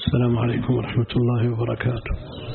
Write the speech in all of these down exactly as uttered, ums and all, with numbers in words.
السلام عليكم ورحمة الله وبركاته.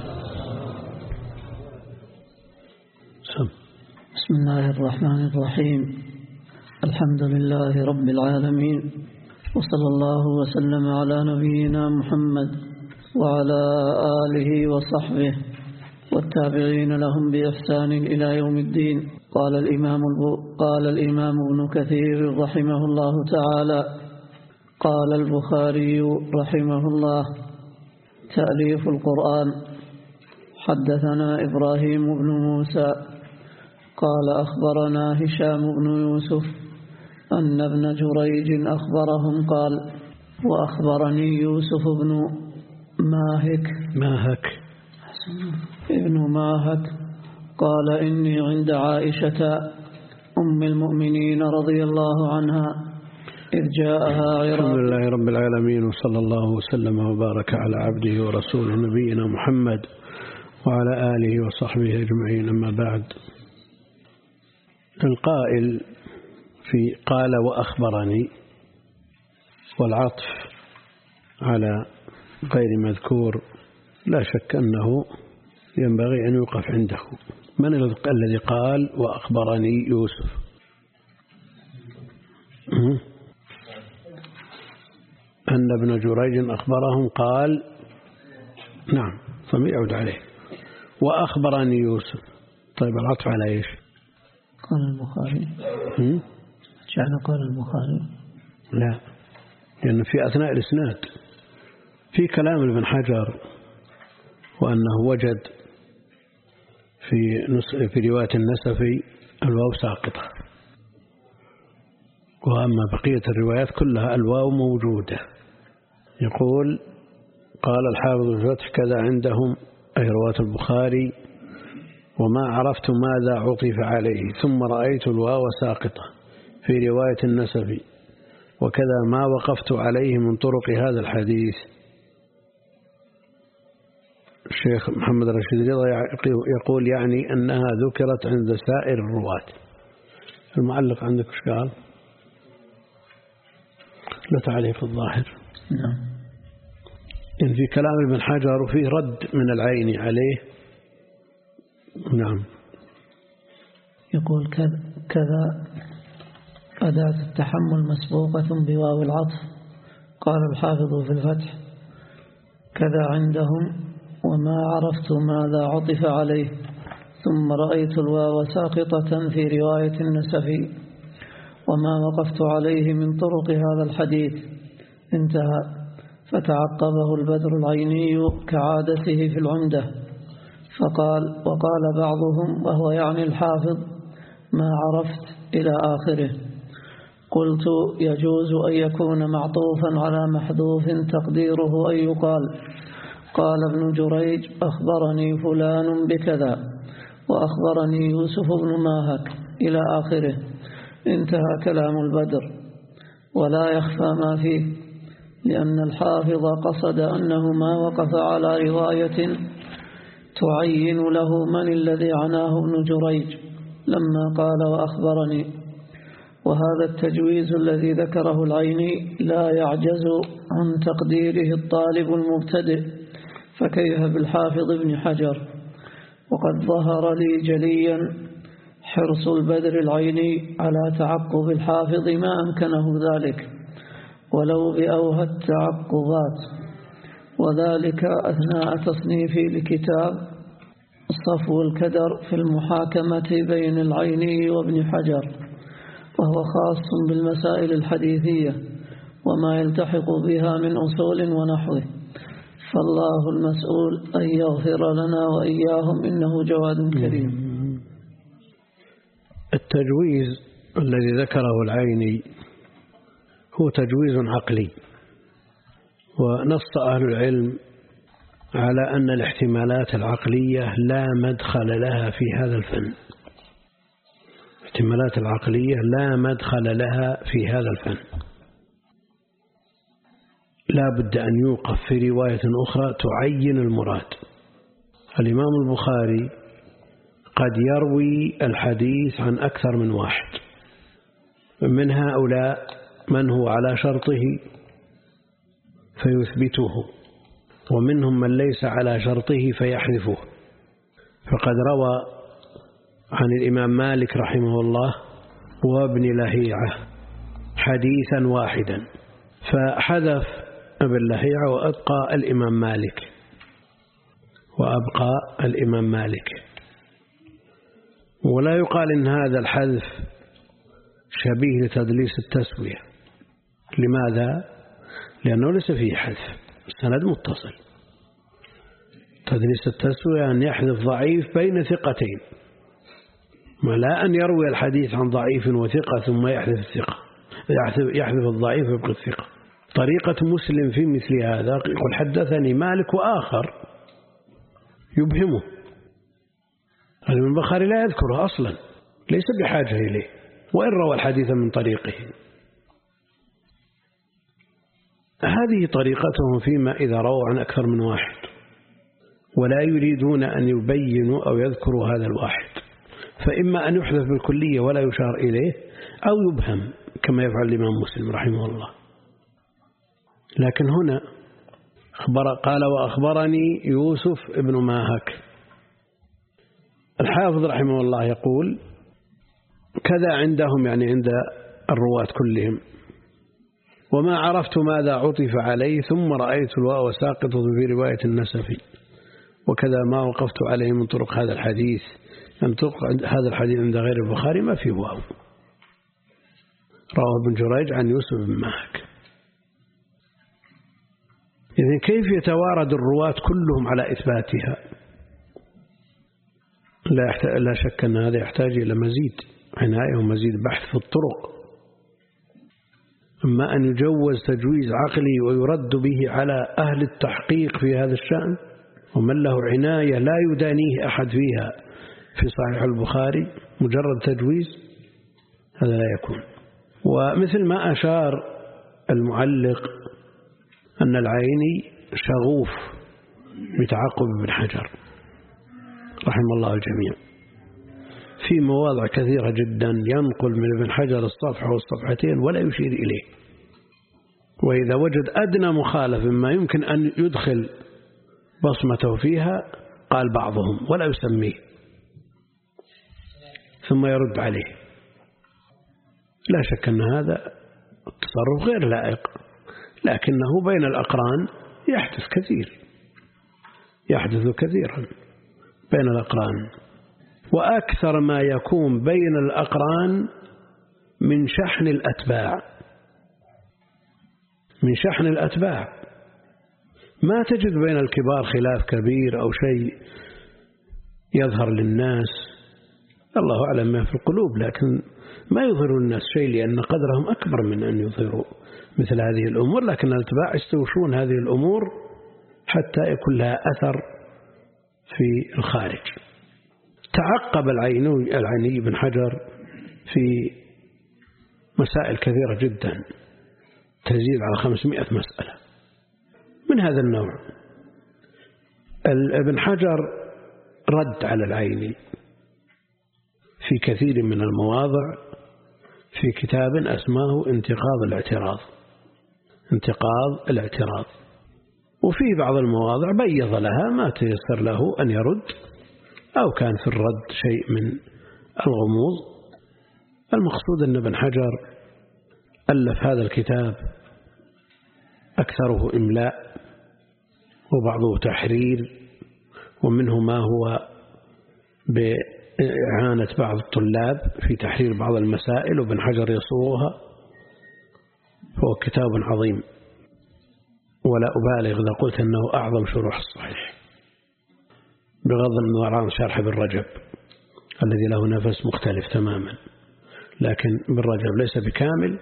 سم. بسم الله الرحمن الرحيم. الحمد لله رب العالمين، وصلى الله وسلم على نبينا محمد وعلى آله وصحبه والتابعين لهم بإحسان إلى يوم الدين. قال الإمام, قال الإمام ابن كثير رحمه الله تعالى: قال البخاري رحمه الله: تأليف القرآن. حدثنا إبراهيم بن موسى قال أخبرنا هشام بن يوسف أن ابن جريج أخبرهم قال: وأخبرني يوسف بن ماهك ماهك ابن ماهك قال: إني عند عائشة أم المؤمنين رضي الله عنها إذ جاءها عراق. الحمد لله رب العالمين، وصلى الله وسلم وبارك على عبده ورسوله نبينا محمد وعلى آله وصحبه أجمعين. أما بعد، القائل في قال وأخبرني والعطف على غير مذكور لا شك أنه ينبغي أن يوقف عنده. من الذي قال وأخبرني يوسف؟ أن ابن جريج أخبرهم قال، نعم، ثم يعود عليه وأخبرني يوسف. طيب العطف على إيش؟ قال البخاري. جعل قال البخاري؟ لا، لأن في أثناء الإسناد في كلام ابن حجر وأنه وجد في في رواية النسفي الواو ساقطة، وأما بقية الروايات كلها الواو موجودة. يقول: قال الحافظ في الفتح كذا عندهم، أي رواة البخاري، وما عرفت ماذا عطف عليه، ثم رأيت الواو ساقطة في رواية النسفي، وكذا ما وقفت عليه من طرق هذا الحديث. الشيخ محمد رشيد رضا يقول يعني أنها ذكرت عند سائر الرواة. المعلق عندك ايش قال؟ لا تعليق الظاهر. نعم. إن في كلام ابن حجر وفيه رد من العين عليه. نعم. يقول كذا أداة التحمل مسبوقة بواو العطف. قال الحافظ في الفتح كذا عندهم، وما عرفت ماذا عطف عليه، ثم رأيت الواو ساقطة في رواية النسفي، وما وقفت عليه من طرق هذا الحديث. انتهى. فتعقبه البدر العيني كعادته في العمدة فقال: وقال بعضهم، وهو يعني الحافظ: ما عرفت إلى آخره. قلت: يجوز أن يكون معطوفا على محذوف تقديره أن يقال: قال ابن جريج أخبرني فلان بكذا، وأخبرني يوسف بن ماهك إلى آخره. انتهى كلام البدر، ولا يخفى ما فيه، لأن الحافظ قصد أنه ما وقف على رواية تعين له من الذي عناه ابن جريج لما قال وأخبرني. وهذا التجويز الذي ذكره العيني لا يعجز عن تقديره الطالب المبتدئ، فكيف بالحافظ ابن حجر؟ وقد ظهر لي جليا حرص البدر العيني على تعقب الحافظ ما أمكنه ذلك ولو بأوهى التعقبات، وذلك أثناء تصنيفي لكتاب صفو الكدر في المحاكمة بين العيني وابن حجر، وهو خاص بالمسائل الحديثية وما يلتحق بها من أصول ونحوه. فالله المسؤول أن يغفر لنا وإياهم، إنه جواد كريم. التجويز الذي ذكره العيني هو تجويز عقلي، ونص أهل العلم على أن الاحتمالات العقلية لا مدخل لها في هذا الفن. الاحتمالات العقلية لا مدخل لها في هذا الفن، لا بد أن يوقف في رواية أخرى تعين المراد. الإمام البخاري قد يروي الحديث عن أكثر من واحد، من هؤلاء من هو على شرطه فيثبته ومنهم من ليس على شرطه فيحذفه. فقد روى عن الإمام مالك رحمه الله وابن لهيعة حديثا واحدا، فحذف ابن لهيعة وأبقى الإمام مالك وأبقى الإمام مالك ولا يقال إن هذا الحذف شبيه لتدليس التسوية. لماذا؟ لأنه ليس فيه حذف، السند متصل. تدليس التسوية أن يحذف ضعيف بين ثقتين، ولا أن يروي الحديث عن ضعيف وثقة ثم يحذف الثقة، يحذف الضعيف ويبقى الثقة. طريقة مسلم في مثل هذا يقول حدثني مالك وآخر يبهمه، الإمام البخاري لا يذكره أصلا، ليس بحاجة إليه، وإن روى الحديث من طريقه. هذه طريقتهم فيما إذا رووا عن أكثر من واحد، ولا يريدون أن يبينوا أو يذكروا هذا الواحد، فإما أن يحذف بالكلية ولا يشار إليه، أو يبهم كما يفعل الإمام مسلم رحمه الله. لكن هنا أخبر قال وأخبرني يوسف ابن ماهك. الحافظ رحمه الله يقول كذا عندهم، يعني عند الرواة كلهم، وما عرفت ماذا عطف عليه ثم رأيت الواو ساقطة في رواية النسفي، وكذا ما وقفت عليه من طرق هذا الحديث، يعني طرق هذا الحديث عند غير البخاري ما فيه واو. رواه ابن جريج عن يوسف بن ماهك. إذن كيف يتوارد الرواة كلهم على إثباتها؟ لا, لا شك أن هذا يحتاج إلى مزيد عناية ومزيد بحث في الطرق. أما أن يجوز تجويز عقلي ويرد به على أهل التحقيق في هذا الشأن، ومن له عناية لا يدانيه أحد فيها في صحيح البخاري مجرد تجويز، هذا لا يكون. ومثل ما أشار المعلق أن العيني شغوف بتعقب ابن حجر رحمه الله الجميع، في مواضع كثيرة جدا ينقل من ابن حجر الصفحة والصفحتين ولا يشير إليه، وإذا وجد أدنى مخالف مما يمكن أن يدخل بصمته فيها قال بعضهم ولا يسميه ثم يرد عليه. لا شك أن هذا التصرف غير لائق، لكنه بين الأقران يحدث كثير، يحدث كثيرا بين الأقران، وأكثر ما يكون بين الأقران من شحن الأتباع، من شحن الأتباع. ما تجد بين الكبار خلاف كبير أو شيء يظهر للناس، الله أعلم ما في القلوب، لكن ما يظهر الناس شيء لأن قدرهم أكبر من أن يظهروا مثل هذه الأمور، لكن الأتباع يستوشون هذه الأمور حتى يكون لها أثر في الخارج. تعقب العيني العيني بن حجر في مسائل كثيرة جدا تزيد على خمسمائة مسألة من هذا النوع. ابن حجر رد على العيني في كثير من المواضع في كتاب أسماه انتقاض الاعتراض، انتقاض الاعتراض، وفي بعض المواضع بيض لها ما تيسر له أن يرد، أو كان في الرد شيء من الغموض. المقصود أن ابن حجر ألف هذا الكتاب أكثره إملاء وبعضه تحرير، ومنه ما هو بإعانة بعض الطلاب في تحرير بعض المسائل وابن حجر يصوغها، فهو كتاب عظيم، ولا أبالغ إذا قلت أنه أعظم شروح الصحيح، بغض النظر عن شرح ابن رجب الذي له نفس مختلف تماما، لكن ابن رجب ليس بكامل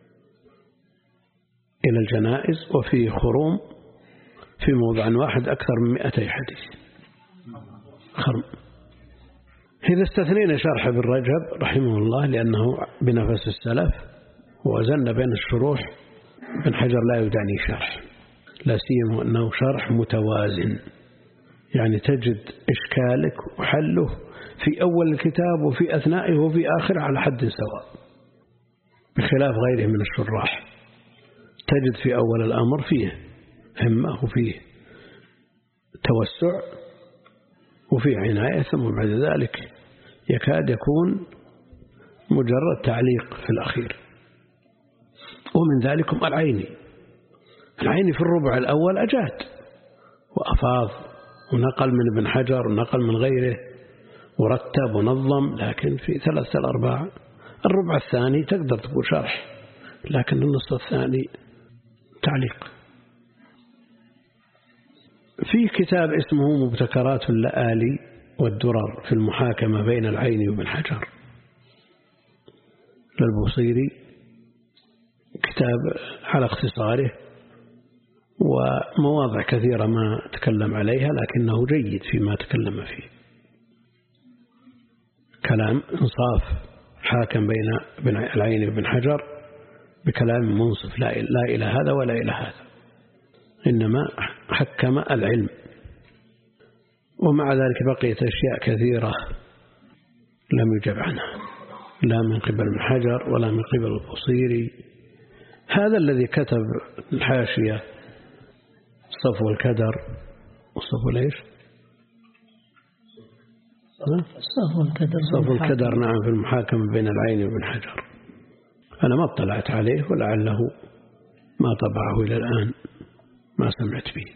إلى الجنائز، وفيه خروم في موضع واحد أكثر من مئتي حديث خرم. إذا استثنينا شرح ابن رجب رحمه الله لأنه بنفس السلف ووزن بين الشروح، ابن حجر لا يدعني شرح، لا سيما أنه شرح متوازن، يعني تجد إشكالك وحله في أول الكتاب وفي أثنائه وفي آخره على حد سواء، بخلاف غيره من الشراح تجد في أول الأمر فيه همة وفيه توسع وفي عناية، ثم بعد ذلك يكاد يكون مجرد تعليق في الأخير. ومن ذلكم العيني العيني في الربع الأول أجاد وأفاض ونقل من ابن حجر ونقل من غيره ورتب ونظم، لكن في ثلاثة الأرباع الربع الثاني تقدر تقول شرح، لكن النصف الثاني تعليق. في كتاب اسمه مبتكرات اللآلي والدرر في المحاكمة بين العين وابن حجر للبوصيري، كتاب على اختصاره ومواضع كثيرة ما تكلم عليها، لكنه جيد فيما تكلم فيه. كلام إنصاف، حاكم بين العين وابن حجر بكلام منصف، لا إلى هذا ولا إلى هذا، إنما حكم العلم. ومع ذلك بقيت أشياء كثيرة لم يجب عنها، لا من قبل ابن حجر ولا من قبل البوصيري. هذا الذي كتب الحاشية صفو الكدر وصفو ليش صفو الكدر صفو الكدر نعم في المحاكمة بين العين وابن حجر، أنا ما اطلعت عليه ولعله ما طبعه إلى الآن، ما سمعت به.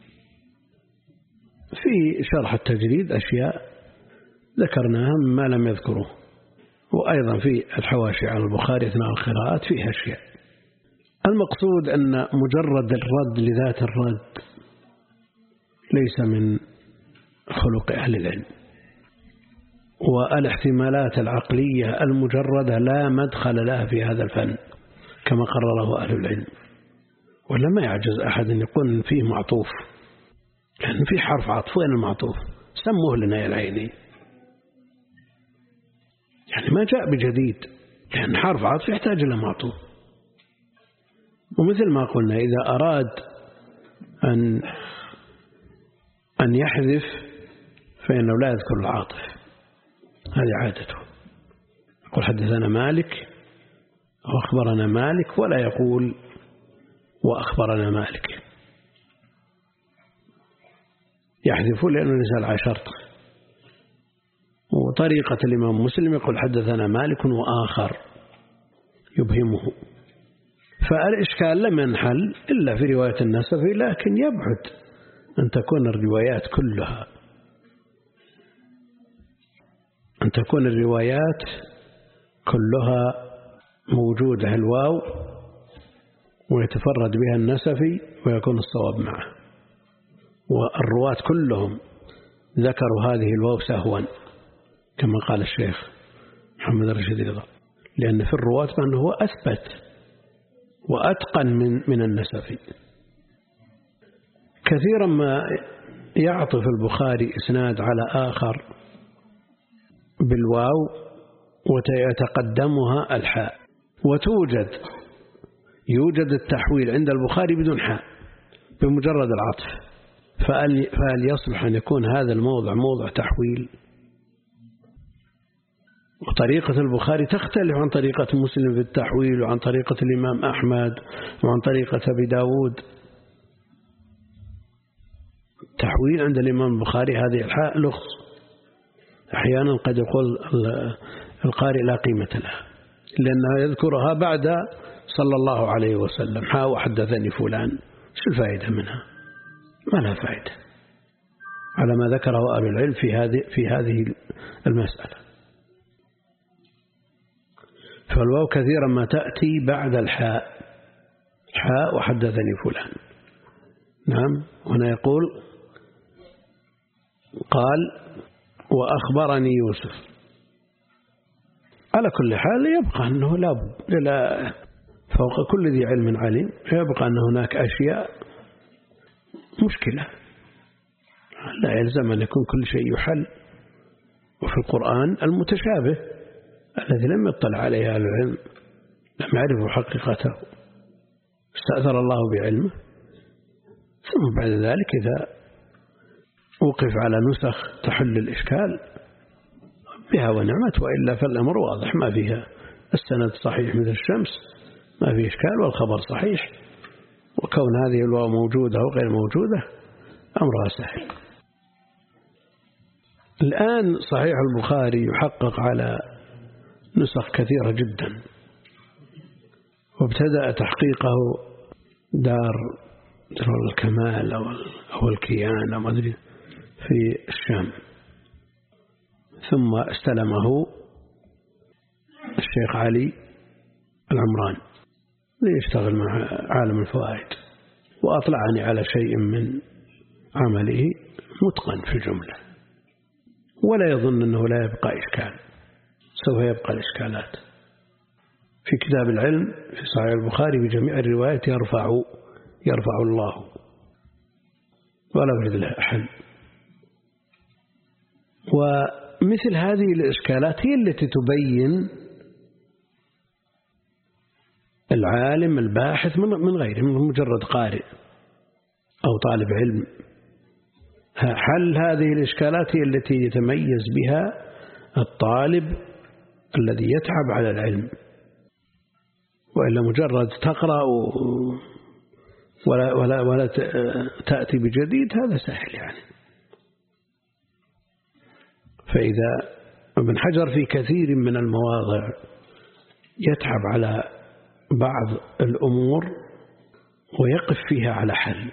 في شرح التجريد أشياء ذكرناها مما لم يذكره، وأيضا في الحواشي على البخاري أثناء القراءات فيها أشياء. المقصود أن مجرد الرد لذات الرد ليس من خلق أهل العلم، والاحتمالات العقلية المجردة لا مدخل لها في هذا الفن كما قرره أهل العلم. ولا ما يعجز أحد أن يقول فيه معطوف، لأن فيه حرف عطف، وين المعطوف؟ سموه لنا يا العيني، يعني ما جاء بجديد، لأن حرف عطف يحتاج إلى معطوف. ومثل ما قلنا إذا أراد أن أن يحذف فإنه لا يذكر العاطف، هذه عادته، يقول حدثنا مالك أو أخبرنا مالك، ولا يقول وأخبرنا مالك، يحذف لأنه نزل على شرط. وطريقة الإمام مسلم يقول حدثنا مالك وآخر يبهمه. فالإشكال لم ينحل إلا في رواية النسفي، لكن يبعد أن تكون الروايات كلها أن تكون الروايات كلها موجودة الواو ويتفرد بها النسفي ويكون الصواب معه، والرواة كلهم ذكروا هذه الواو سهوا كما قال الشيخ محمد رشيد رضا، لأن في الرواة من هو أثبت وأتقن من من النسفي. كثيرا ما يعطف البخاري إسناد على آخر بالواو ويتقدمها الحاء، وتوجد يوجد التحويل عند البخاري بدون حاء بمجرد العطف، فهل يصلح أن يكون هذا الموضع موضع تحويل؟ وطريقة البخاري تختلف عن طريقة مسلم في التحويل، وعن طريقة الإمام أحمد، وعن طريقة أبي داود. التحويل عند الإمام البخاري هذه الحاء لغز، أحيانا قد يقول القارئ لا قيمة لها لأنها يذكرها بعد صلى الله عليه وسلم، حاء وحدثني فلان، شو الفائدة منها؟ ما لها فائدة على ما ذكره أهل العلم في هذه في هذه المسألة. فالواو كثيرا ما تأتي بعد الحاء، حاء وحدثني فلان. نعم، هنا يقول قال وأخبرني يوسف. على كل حال يبقى أنه لا لا فوق كل ذي علم عليم، يبقى أن هناك أشياء مشكلة لا يلزم أن يكون كل شيء يحل. وفي القرآن المتشابه الذي لم يطلع عليه أهل العلم، لم يعرفوا حقيقته، استأثر الله بعلمه، ثم بعد ذلك إذا وقف على نسخ تحل الإشكال بها ونعمت، وإلا فالأمر واضح، ما فيها السند صحيح مثل الشمس، ما فيه إشكال، والخبر صحيح، وكون هذه الواو موجودة أو غير موجودة أمرها سهل. الآن صحيح البخاري يحقق على نسخ كثيرة جدا، وابتدأ تحقيقه دار الكمال أو الكيان أو مدري في الشام، ثم استلمه الشيخ علي العمران ليشتغل مع عالم الفوائد، وأطلعني على شيء من عمله متقن في الجملة، ولا يظن أنه لا يبقى إشكال، سوف يبقى الإشكالات. في كتاب العلم في صحيح البخاري بجميع الروايات يرفع يرفع الله ولا يوجد لها حل. ومثل هذه الإشكالات هي التي تبين العالم الباحث من غيره، من مجرد قارئ أو طالب علم. حل هذه الإشكالات هي التي يتميز بها الطالب الذي يتعب على العلم، وإلا مجرد تقرأ ولا, ولا, ولا تأتي بجديد هذا سهل يعني. فإذا ابن حجر في كثير من المواضع يتعب على بعض الأمور ويقف فيها على حل،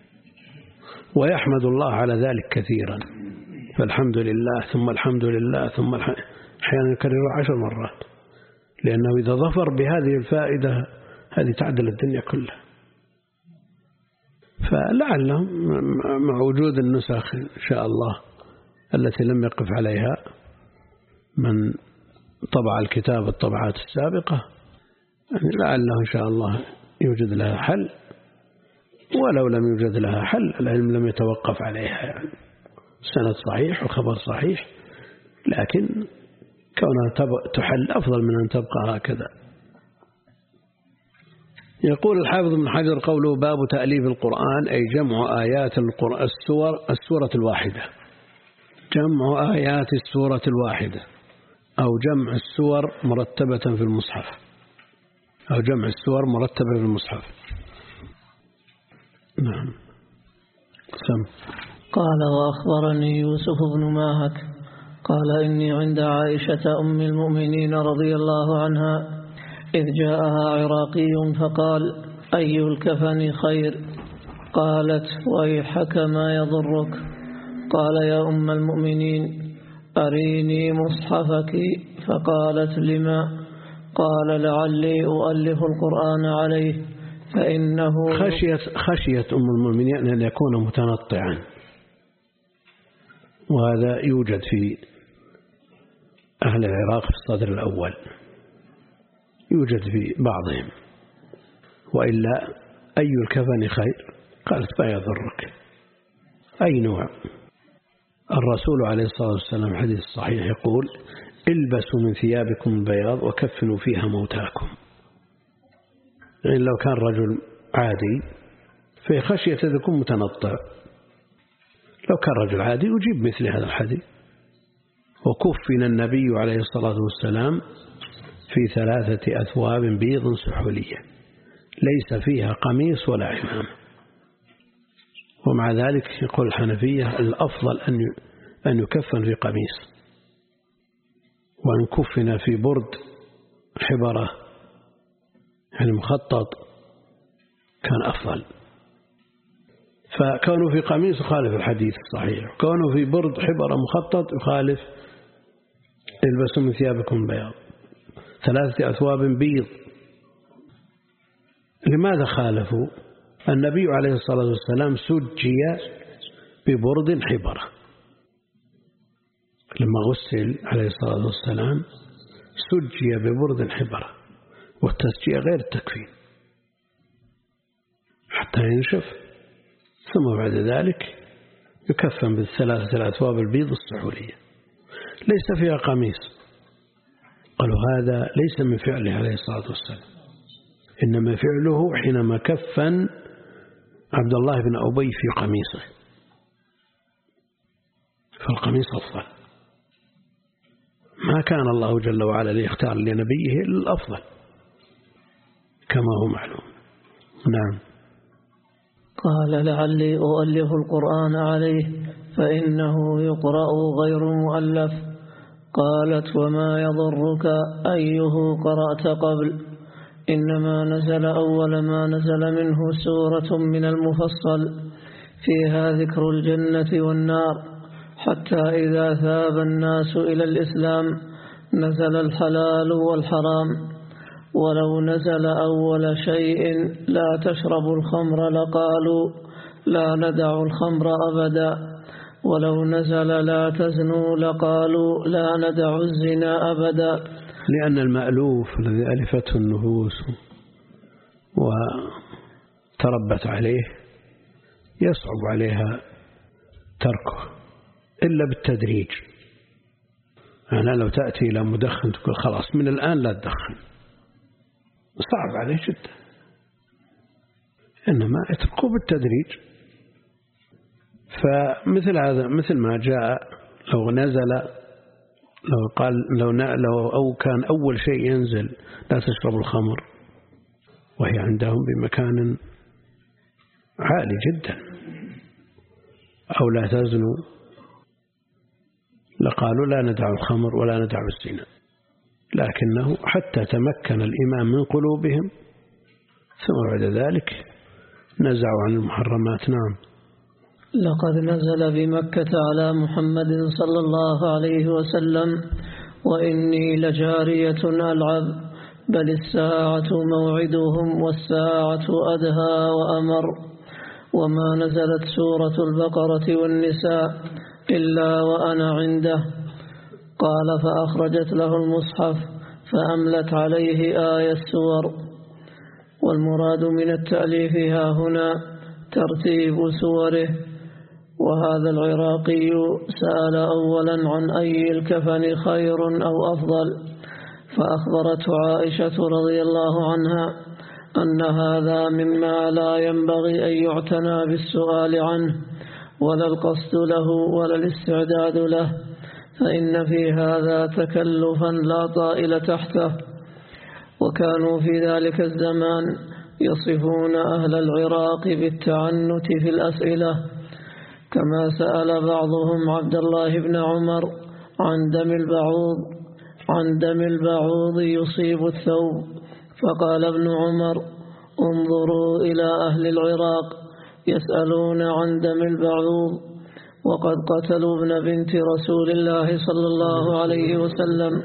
ويحمد الله على ذلك كثيرا، فالحمد لله ثم الحمد لله ثم الحمد، أحيانا يكرره عشر مرات، لأنه إذا ظفر بهذه الفائدة هذه تعدل الدنيا كلها. فلعلهم مع وجود النسخ إن شاء الله التي لم يقف عليها من طبع الكتاب الطبعات السابقة، يعني لعله إن شاء الله يوجد لها حل، ولو لم يوجد لها حل العلم لم يتوقف عليها، يعني سند صحيح وخبر صحيح، لكن كونها تحل أفضل من أن تبقى هكذا. يقول الحافظ ابن حجر قوله باب تأليف القرآن أي جمع آيات القرآن السور السورة الواحدة، جمع آيات السورة الواحدة، أو جمع السور مرتبة في المصحف، أو جمع السور مرتبة في المصحف. نعم. سم. قال وأخبرني يوسف بن ماهك قال إني عند عائشة أم المؤمنين رضي الله عنها إذ جاءها عراقي فقال أي الكفن خير؟ قالت ويحك ما يضرك. قال يا أم المؤمنين أريني مصحفك. فقالت لما؟ قال لعلي أؤلف القرآن عليه فإنه خشيت, خشيت أم المؤمنين أن يكون متنطعا، وهذا يوجد في أهل العراق في الصدر الأول، يوجد في بعضهم. وإلا أي الكفن خير؟ قالت ما يضرك. أي نوع؟ الرسول عليه الصلاة والسلام حديث صحيح يقول البسوا من ثيابكم البياض وكفنوا فيها موتاكم. يعني لو كان رجل عادي في خشية أن يكون متنطع، لو كان رجل عادي يجيب مثل هذا الحديث. وكفن النبي عليه الصلاة والسلام في ثلاثة أثواب بيض سحولية ليس فيها قميص ولا عمامة. ومع ذلك يقول الحنفية الأفضل أن أن يكفن في قميص، وأن كفن في برد حبرة يعني مخطط كان أفضل. فكونه في قميص يخالف الحديث الصحيح، كونه في برد حبرة مخطط يخالف البسوا من ثيابكم البياض ثلاثة أثواب بيض. لماذا خالفوا؟ النبي عليه الصلاة والسلام سجي ببرد حبرة، لما غسل عليه الصلاة والسلام سجي ببرد حبرة، والتسجية غير التكفين حتى ينشف، ثم بعد ذلك يكفن بالثلاثة الأثواب البيض السحولية ليس فيها قميص. قالوا هذا ليس من فعله عليه الصلاة والسلام، إنما فعله حينما كفن عبد الله بن أبي في قميصه، فالقميص أفضل. ما كان الله جل وعلا ليختار لنبيه الأفضل كما هو معلوم. نعم. قال لعلي أؤلف القرآن عليه فإنه يقرأ غير مؤلف. قالت وما يضرك أيه قرأت قبل، إنما نزل أول ما نزل منه سورة من المفصل فيها ذكر الجنة والنار، حتى إذا ثاب الناس إلى الإسلام نزل الحلال والحرام. ولو نزل أول شيء لا تشربوا الخمر لقالوا لا ندع الخمر أبدا، ولو نزل لا تزنوا لقالوا لا ندع الزنا أبدا. لأن المألوف الذي ألفته النفوس وتربت عليه يصعب عليها تركه إلا بالتدريج. أنا لو تأتي إلى مدخن تقول خلاص من الآن لا تدخن، صعب عليه جدا، إنما اتركه بالتدريج. فمثل هذا مثل ما جاء لو نزل لو قال لو لو أو كان أول شيء ينزل لا تشرب الخمر وهي عندهم بمكان عالي جدا، أو لا تزنوا لقالوا لا ندع الخمر ولا ندع الزنا، لكنه حتى تمكن الإيمان من قلوبهم ثم بعد ذلك نزعوا عن المحرمات. نعم. لقد نزل بمكة على محمد صلى الله عليه وسلم وإني لجارية ألعب بل الساعة موعدهم والساعة أدهى وأمر. وما نزلت سورة البقرة والنساء إلا وأنا عنده. قال فأخرجت له المصحف فأملت عليه آية السور. والمراد من التأليف ها هنا ترتيب سوره. وهذا العراقي سأل أولا عن أي الكفن خير أو أفضل، فأخبرته عائشة رضي الله عنها أن هذا مما لا ينبغي أن يعتنى بالسؤال عنه ولا القصد له ولا الاستعداد له، فإن في هذا تكلفا لا طائل تحته. وكانوا في ذلك الزمان يصفون أهل العراق بالتعنت في الأسئلة، كما سأل بعضهم عبد الله بن عمر عن دم البعوض عن دم البعوض يصيب الثوب، فقال ابن عمر انظروا إلى أهل العراق يسألون عن دم البعوض وقد قتلوا ابن بنت رسول الله صلى الله عليه وسلم.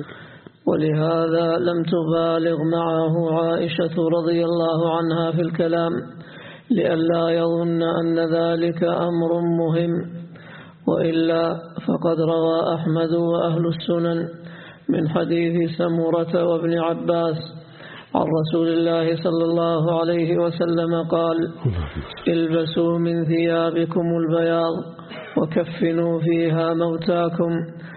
ولهذا لم تبالغ معه عائشة رضي الله عنها في الكلام لئلا يظن أن ذلك أمر مهم. وإلا فقد روى أحمد وأهل السنن من حديث سمرة وابن عباس عن رسول الله صلى الله عليه وسلم قال البسوا من ثيابكم البياض وكفنوا فيها موتاكم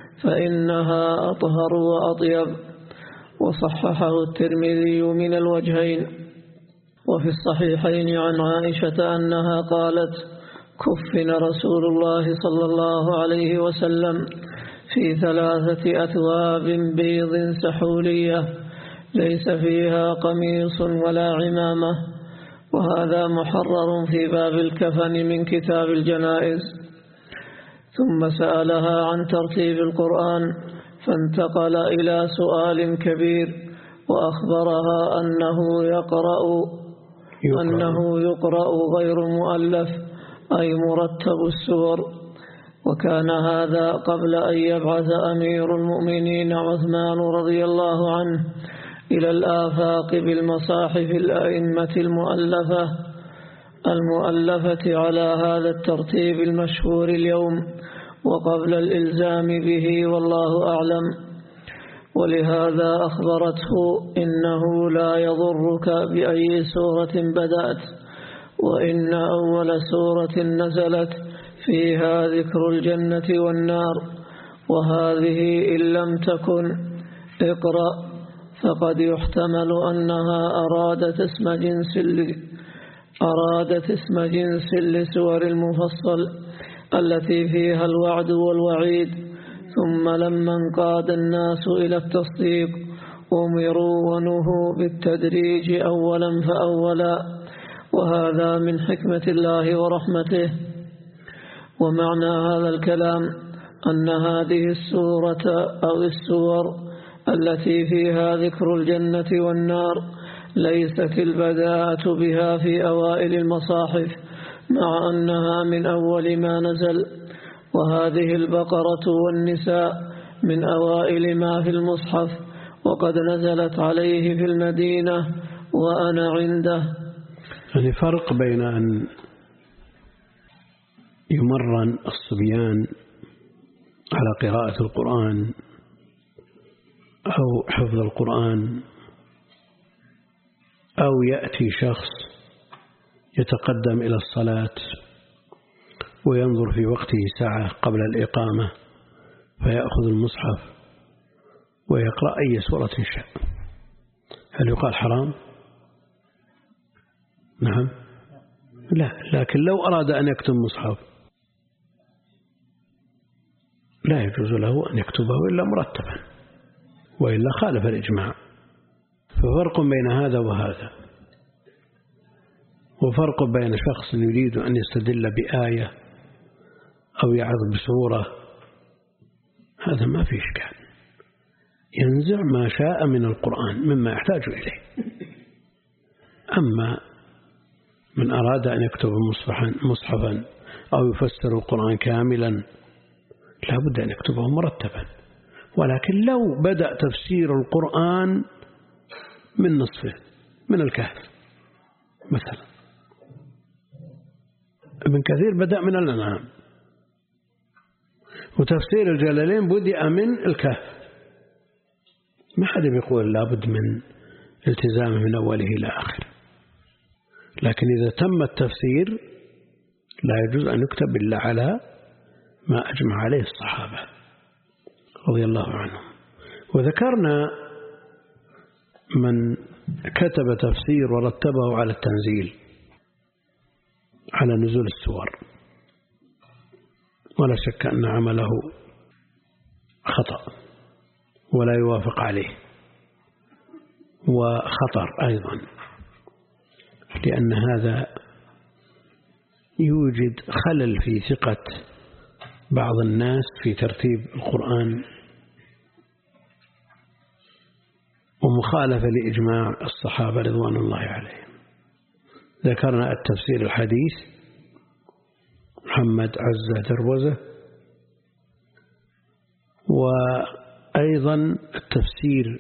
فإنها أطهر وأطيب. وصححه الترمذي من الوجهين. وفي الصحيحين عن عائشة أنها قالت كفن رسول الله صلى الله عليه وسلم في ثلاثة أثواب بيض سحولية ليس فيها قميص ولا عمامة. وهذا محرر في باب الكفن من كتاب الجنائز. ثم سألها عن ترتيب القرآن فانتقل إلى سؤال كبير وأخبرها أنه يقرأ أنه يقرأ غير مؤلف أي مرتب السور. وكان هذا قبل أن يبعث أمير المؤمنين عثمان رضي الله عنه إلى الآفاق بالمصاحف الأئمة المؤلفة المؤلفة على هذا الترتيب المشهور اليوم وقبل الإلزام به والله أعلم. ولهذا أخبرته إنه لا يضرك بأي سورة بدأت، وإن أول سورة نزلت فيها ذكر الجنة والنار، وهذه إن لم تكن اقرأ فقد يحتمل أنها أرادت اسم جنس أرادت اسم جنس لسور المفصل التي فيها الوعد والوعيد. ثم لما انقاد الناس إلى التصديق أمروا ونهوا بالتدريج أولا فأولا، وهذا من حكمة الله ورحمته. ومعنى هذا الكلام أن هذه السورة أو السور التي فيها ذكر الجنة والنار ليست البداءة بها في أوائل المصاحف، مع أنها من أول ما نزل، وهذه البقرة والنساء من أوائل ما في المصحف، وقد نزلت عليه في المدينة وأنا عنده. يعني فرق بين أن يمرن الصبيان على قراءة القرآن أو حفظ القرآن، أو يأتي شخص يتقدم إلى الصلاة وينظر في وقته ساعة قبل الإقامة فيأخذ المصحف ويقرأ أي سورة شاء، هل يقال حرام؟ نعم، لا. لكن لو أراد أن يكتب مصحف لا يجوز له أن يكتبه إلا مرتبا، وإلا خالف الإجماع. ففرق بين هذا وهذا، وفرق بين شخص يريد أن يستدل بآية أو يعظ بسورة، هذا ما في إشكال، ينزع ما شاء من القرآن مما يحتاج إليه. أما من أراد أن يكتب مصحفا أو يفسر القرآن كاملا لا بد أن يكتبه مرتبا. ولكن لو بدأ تفسير القرآن من نصفه من الكهف مثلا، ابن كثير بدأ من الأنعام، وتفسير الجلالين بدأ من الكهف، ما حد بيقول لابد من التزامه من أوله إلى آخره. لكن إذا تم التفسير لا يجوز أن يكتب إلا على ما أجمع عليه الصحابة رضي الله عنهم. وذكرنا من كتب تفسير ورتبه على التنزيل على نزول السور، ولا شك أن عمله خطأ ولا يوافق عليه، وخطر أيضا، لأن هذا يوجد خلل في ثقة بعض الناس في ترتيب القرآن، ومخالفة لإجماع الصحابة رضوان الله عليهم. ذكرنا التفسير الحديث محمد عزة دروزة، وأيضا التفسير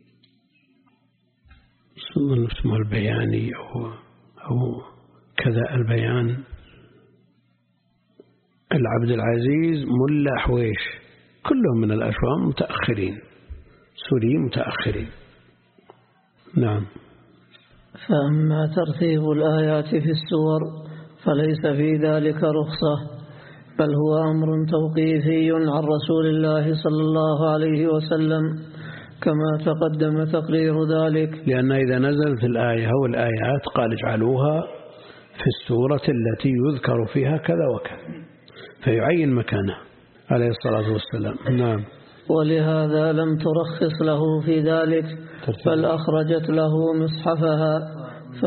اسمه البياني أو, أو كذا البيان العبد العزيز ملا حويش، كلهم من الأشوام متأخرين، سوريين متأخرين. نعم. فأما ترتيب الآيات في السور فليس في ذلك رخصة، بل هو أمر توقيفي عن رسول الله صلى الله عليه وسلم، كما تقدم تقرير ذلك. لأن إذا نزلت الآية أو الآيات قال اجعلوها في السورة التي يذكر فيها كذا وكذا، فيعين مكانه عليه الصلاة والسلام. نعم. ولهذا لم ترخص له في ذلك، بل أخرجت له مصحفها. ف...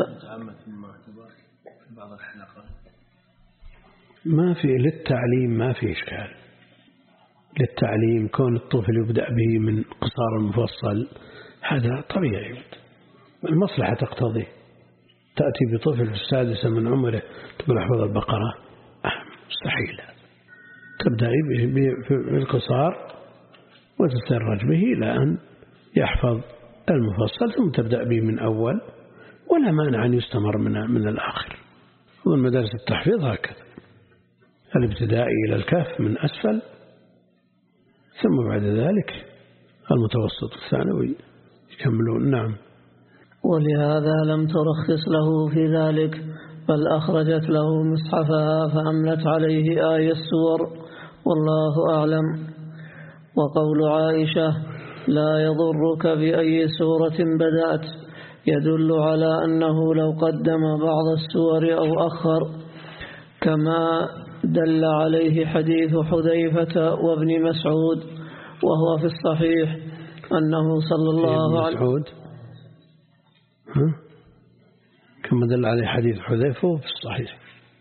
ما في للتعليم ما في إشكال، للتعليم كون الطفل يبدأ به من قصار المفصل هذا طبيعي، المصلحة تقتضي. تأتي بطفل في السادسة من عمره تقول احفظ البقرة، مستحيل. تبدأ بالقصار وتتدرج به إلى أن يحفظ المفصل، ثم تبدأ به من أول، ولا مانع أن يستمر من من الآخر. والمدارس التحفيظ هكذا، الابتدائي إلى الكهف من أسفل، ثم بعد ذلك المتوسط الثانوي يكملون. نعم. ولهذا لم ترخص له في ذلك، بل أخرجت له مصحفها فأملت عليه آية السور، والله أعلم. وقول عائشة لا يضرك بأي سورة بدأت يدل على أنه لو قدم بعض السور أو أخر، كما دل عليه حديث حذيفة وابن مسعود، وهو في الصحيح أنه صلى الله عليه وسلم كما دل عليه حديث حذيفة في الصحيح.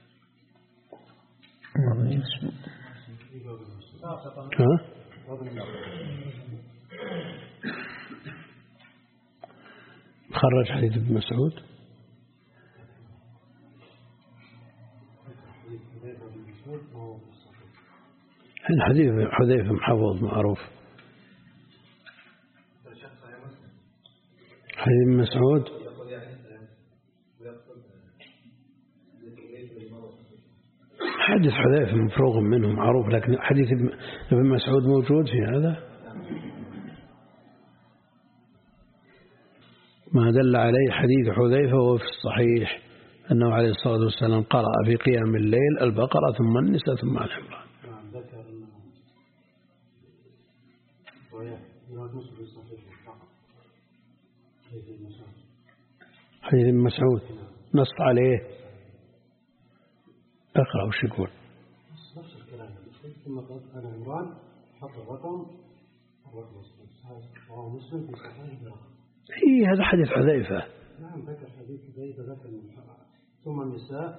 ها؟ خرج حديث ابن مسعود. الحديث حذيفة محفوظ معروف. حديث ابن مسعود حديث حذيفة مفروغ منه معروف، لكن حديث ابن مسعود موجود في هذا ما دل عليه حديث حذيفة وهو في الصحيح أنه عليه الصلاة والسلام قرأ في قيام الليل البقرة ثم النساء ثم آل عمران. حديث ابن مسعود نص عليه. اقرأ وش يقول. نفس الكلام ثم آل عمران حط الرقم الرقم رواه مسلم في صحيح. إيه هذا حديث حذيفة. نعم ذكر حديث حذيفة ذكر ثم النساء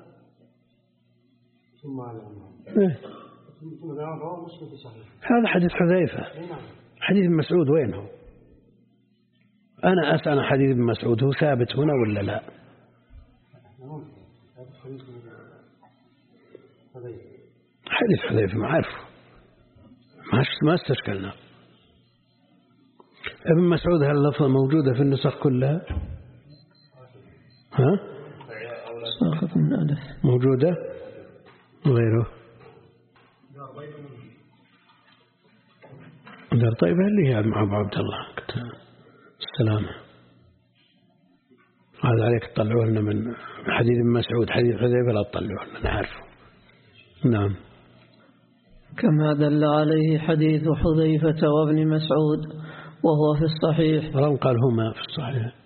ثم آل عمران. إيه. ثم رواه مسلم في صحيح. هذا حديث حذيفة. نعم. حديث ابن مسعود وين هو؟ أنا أسأل حديث ابن مسعود هو ثابت هنا ولا لا؟ حديث حذيفة ما عارفه ما استشكلنا. ابن مسعود هل اللفظة موجودة في النسخ كلها؟ ها؟ ساقط من ألف موجودة غيره. دار طيبة اللي هي مع أبو عبد الله السلامة. هذا عليك تطلعوا لنا من حديث ابن مسعود حديث حذيفة لا تطلعوا لنا نعرفه. نعم. كما دل عليه حديث حذيفة وابن مسعود وهو في الصحيح. ولم قال هما في الصحيح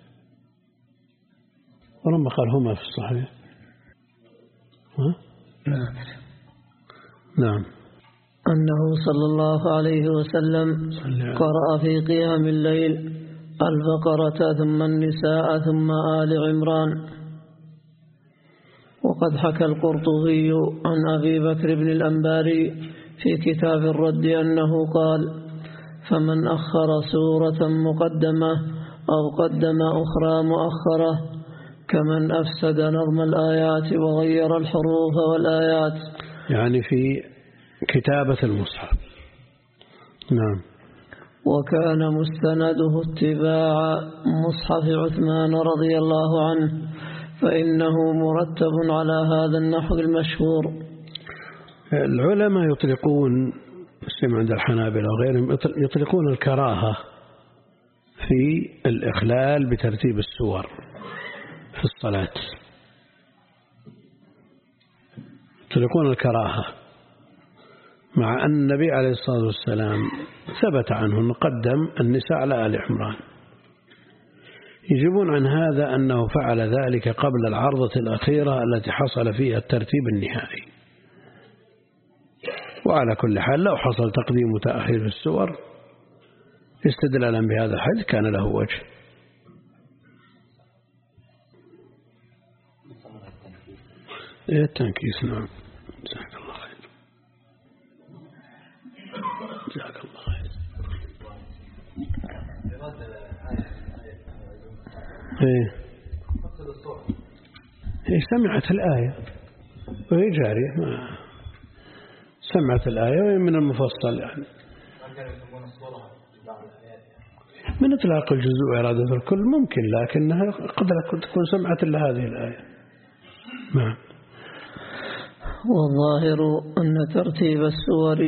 ولما قال هما في الصحيح. ها؟ نعم. نعم. أنه صلى الله عليه وسلم قرأ في قيام الليل البقرة ثم النساء ثم آل عمران. وقد حكى القرطبي عن أبي بكر بن الأنباري في كتاب الرد أنه قال: فمن أخر سورة مقدمة أو قدم أخرى مؤخرة كمن أفسد نظم الآيات وغير الحروف والآيات. يعني في كتابة المصحف. نعم. وكان مستنده اتباع مصحف عثمان رضي الله عنه فإنه مرتب على هذا النحو المشهور. العلماء يطلقون مسلم عند الحنابلة وغيرهم يطلقون الكراهة في الإخلال بترتيب السور في الصلاة. يطلقون الكراهة مع أن النبي عليه الصلاة والسلام ثبت عنه أنه قدم النساء على آل عمران. يجيبون عن هذا أنه فعل ذلك قبل العرضة الأخيرة التي حصل فيها الترتيب النهائي. وعلى كل حال لو حصل تقديم وتأخير في السور استدلالا بهذا الحديث كان له وجه. إيه التنكيس. نعم. جزاك الله خير. جزاك الله خير. إيه إيه سمعت الآية وهي جارية ما سمعت الآية وهي من المفصل يعني من إطلاق الجزء وإرادة الكل ممكن، لكنها قد تكون سمعت إلا هذه الآية. نعم. والظاهر أن ترتيب السور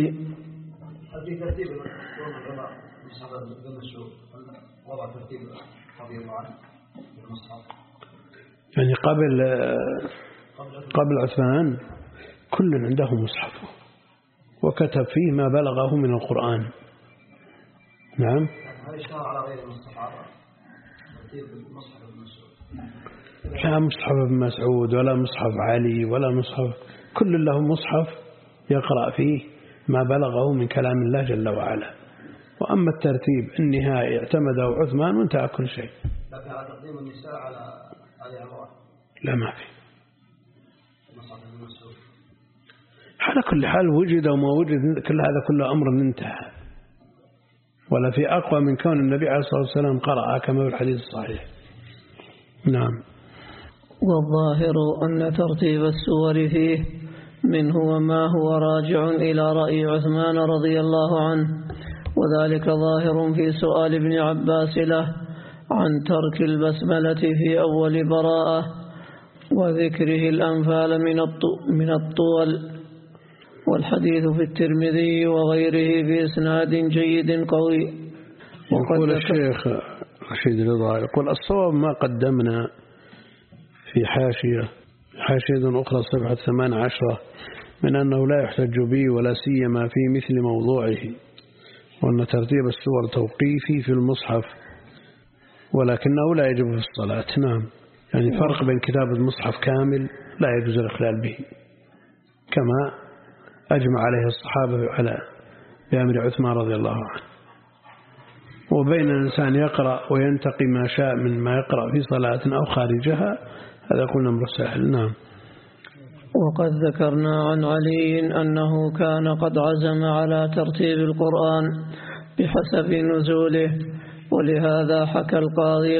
يعني قبل قبل عثمان كل عنده مصحف وكتب فيه ما بلغه من القرآن. نعم. لا مصحف ابن مسعود ولا مصحف علي ولا مصحف، كل له مصحف يقرأ فيه ما بلغه من كلام الله جل وعلا. وأما الترتيب النهائي اعتمده عثمان وانتهى كل شيء. لكن على تقديم النساء على آل عمران لا ما في. على كل حال وجد وما وجد كل هذا كله أمر انتهى، ولا في أقوى من كون النبي عليه الصلاة والسلام قرأ كما في الحديث الصحيح. نعم. والظاهر أن ترتيب السور فيه منه وما هو راجع إلى رأي عثمان رضي الله عنه، وذلك ظاهر في سؤال ابن عباس له عن ترك البسملة في أول براءة وذكره الأنفال من الطول، والحديث في الترمذي وغيره بإسناد جيد قوي. يقول الشيخ رشيد رضا يقول الصواب ما قدمنا في حاشية حاشية أخرى صفحة ثمان عشرة من أنه لا يحتج به ولا سيما في مثل موضوعه، وأن ترتيب السور توقيفي في المصحف ولكنه لا يجب في الصلاة. نعم، يعني فرق بين كتابة المصحف كامل لا يجوز الإخلال به كما أجمع عليه الصحابة على بأمر عثمان رضي الله عنه، وبين الإنسان يقرأ وينتقي ما شاء من ما يقرأ في صلاة أو خارجها، هذا كل أمر سهل. نعم. وقد ذكرنا عن علي أنه كان قد عزم على ترتيب القرآن بحسب نزوله، ولهذا حكى القاضي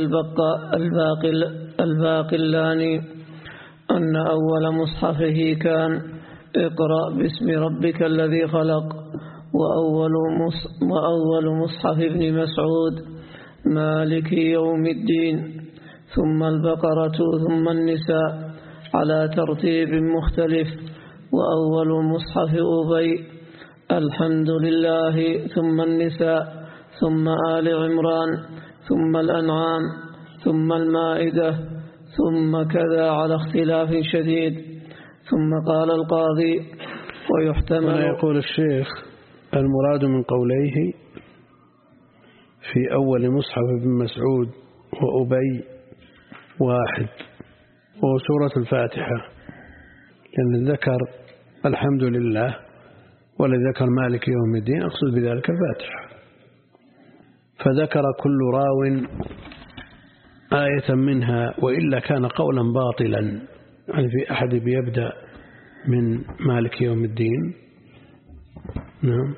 الباقلاني أن أول مصحفه كان اقرأ باسم ربك الذي خلق، وأول, وأول مصحف ابن مسعود مالك يوم الدين، ثم البقرة ثم النساء على ترتيب مختلف، وأول مصحف أبي الحمد لله ثم النساء ثم آل عمران ثم الأنعام ثم المائدة ثم كذا على اختلاف شديد. ثم قال القاضي ويحتمل. يقول الشيخ المراد من قوليه في أول مصحف ابن مسعود وأبي واحد وهو سورة الفاتحة، لأن ذكر الحمد لله ولذكر مالك يوم الدين، أقصد بذلك الفاتحة، فذكر كل راو آية منها، وإلا كان قولا باطلا. يعني في أحد بيبدأ من مالك يوم الدين. نعم،